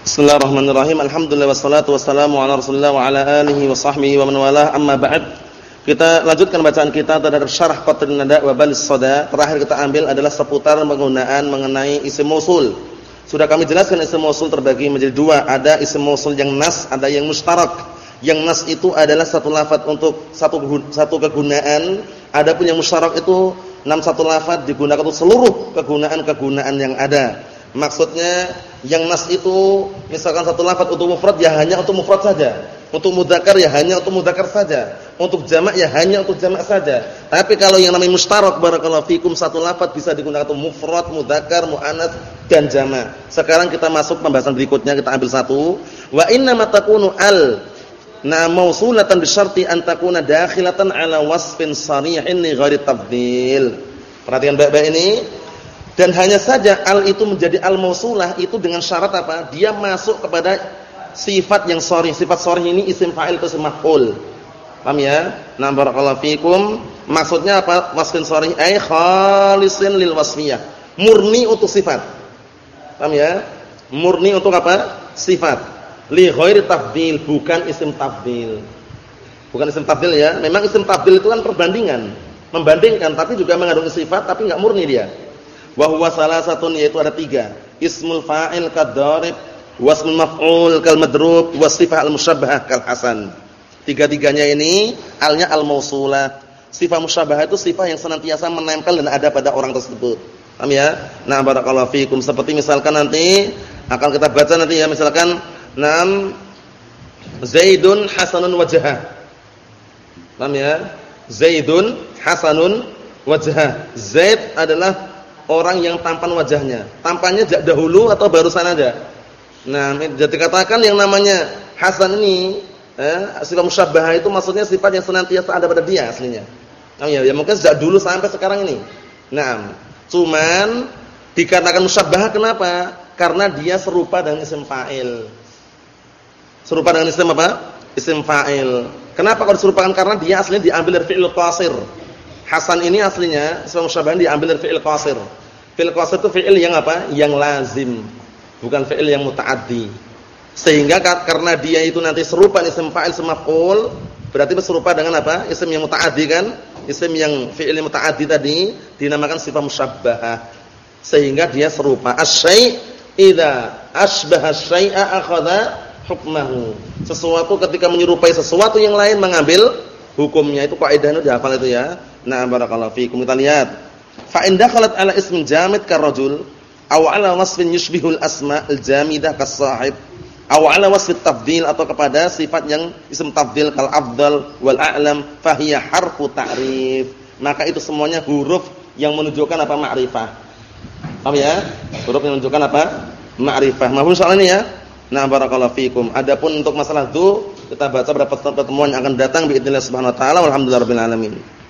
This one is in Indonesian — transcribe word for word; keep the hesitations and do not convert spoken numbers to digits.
Bismillahirrahmanirrahim. Alhamdulillah wassalatu wassalamu ala Rasulillah wa ala alihi wa sahbihi wa man walah. Amma ba'd. Kita lanjutkan bacaan kita terhadap Syarah Qatrin Nada wa Balis Sada. Terakhir kita ambil adalah seputar penggunaan mengenai isim mausul. Sudah kami jelaskan isim mausul terbagi menjadi dua, ada isim mausul yang nas, ada yang mustarak. Yang nas itu adalah satu lafaz untuk satu satu kegunaan, adapun yang mustarak itu enam satu lafaz digunakan untuk seluruh kegunaan-kegunaan yang ada. Maksudnya yang nas itu misalkan satu lafaz untuk mufrad ya hanya untuk mufrad saja, untuk mudzakkar ya hanya untuk mudzakkar saja, untuk jamak ya hanya untuk jamak saja. Tapi kalau yang namanya mustarak barakallahu fikum, satu lafaz bisa digunakan untuk mufrad, mudzakkar, muannats dan jamak. Sekarang kita masuk pembahasan berikutnya, kita ambil satu. Wa inna ma takunu al na mausulatan bi syarti an takuna dakhilatan ala wasfin sharihin li ghairi tafdhil. Perhatikan baik-baik ini. Dan hanya saja al itu menjadi al-mausulah itu dengan syarat apa? Dia masuk kepada sifat yang sharih. Sifat sharih ini isim fa'il atau isim maf'ul. Paham ya? Nah, barakallahu fikum. Maksudnya apa? Wasfin sharih ay khalisin lil wasfiyah. Murni untuk sifat. Paham ya? Murni untuk apa? Sifat. Li ghairi tafdhil, bukan isim tafdhil. Bukan isim tafdhil ya. Memang isim tafdhil itu kan perbandingan, membandingkan, tapi juga mengandung sifat tapi enggak murni dia. Wa huwa salasatun, yaitu ada tiga. Ismul fa'il kad-darib, wasmul maf'ul kal madrub, wasifah al-musyabbahah kal hasan. Tiga-tiganya ini alnya al-mausulah. Sifat musyabbahah itu sifat yang senantiasa menempel dan ada pada orang tersebut. Paham ya? Nah, barakallahu fikum. Seperti misalkan nanti akan kita baca nanti ya, misalkan nam Zaidun hasanun wajhah. Paham ya? Zaidun hasanun wajhah. Zaid adalah orang yang tampan wajahnya. Tampannya dahulu atau barusan ada? Nah, jadi katakan yang namanya hasan ini, eh, sifat musyabbahah itu maksudnya sifat yang senantiasa ada pada dia aslinya. Oh ya, ya mungkin sejak dulu sampai sekarang ini. Nah, cuman dikatakan musyabbahah kenapa? Karena dia serupa dengan isim fa'il. Serupa dengan isim apa? Isim fa'il. Kenapa kalau diserupakan? Karena dia aslinya diambil dari fi'il qasir. Hasan ini aslinya sifat musyabbah diambil dari fi'il qasir. Fi'il qasir itu fi'il yang apa? Yang lazim, bukan fi'il yang muta'addi. Sehingga karena dia itu nanti serupa isim fa'il isim maf'ul, berarti serupa dengan apa? Isim yang muta'addi kan? Isim yang fi'il yang muta'addi tadi dinamakan sifat musyabbahah. Sehingga dia serupa. Asy-syai' idza asbaha asy-syai'a akhadha hukmahu. Sesuatu ketika menyerupai sesuatu yang lain mengambil hukumnya. Itu kaidahnya dihafal itu ya. Nah, barakallahu fiikum. Kita lihat. Fa in dakhalat ala ismin jamid karrajul aw ala wasfin yushbihul asma'il jamidah kas-sahib aw ala wasfit tafdhil, atau kepada sifat yang isim tafdhil kal afdal wal a'lam, fa hiya harfu ta'rif. Maka itu semuanya huruf yang menunjukkan apa? Ma'rifah. Paham ya? Huruf yang menunjukkan apa? Ma'rifah. Mahfum soal ini ya. Nah, barakallahu fiikum. Adapun untuk masalah itu kita baca pada pertemuan yang akan datang biidznillah subhanahu wa taala. Walhamdulillahirabbil alamin.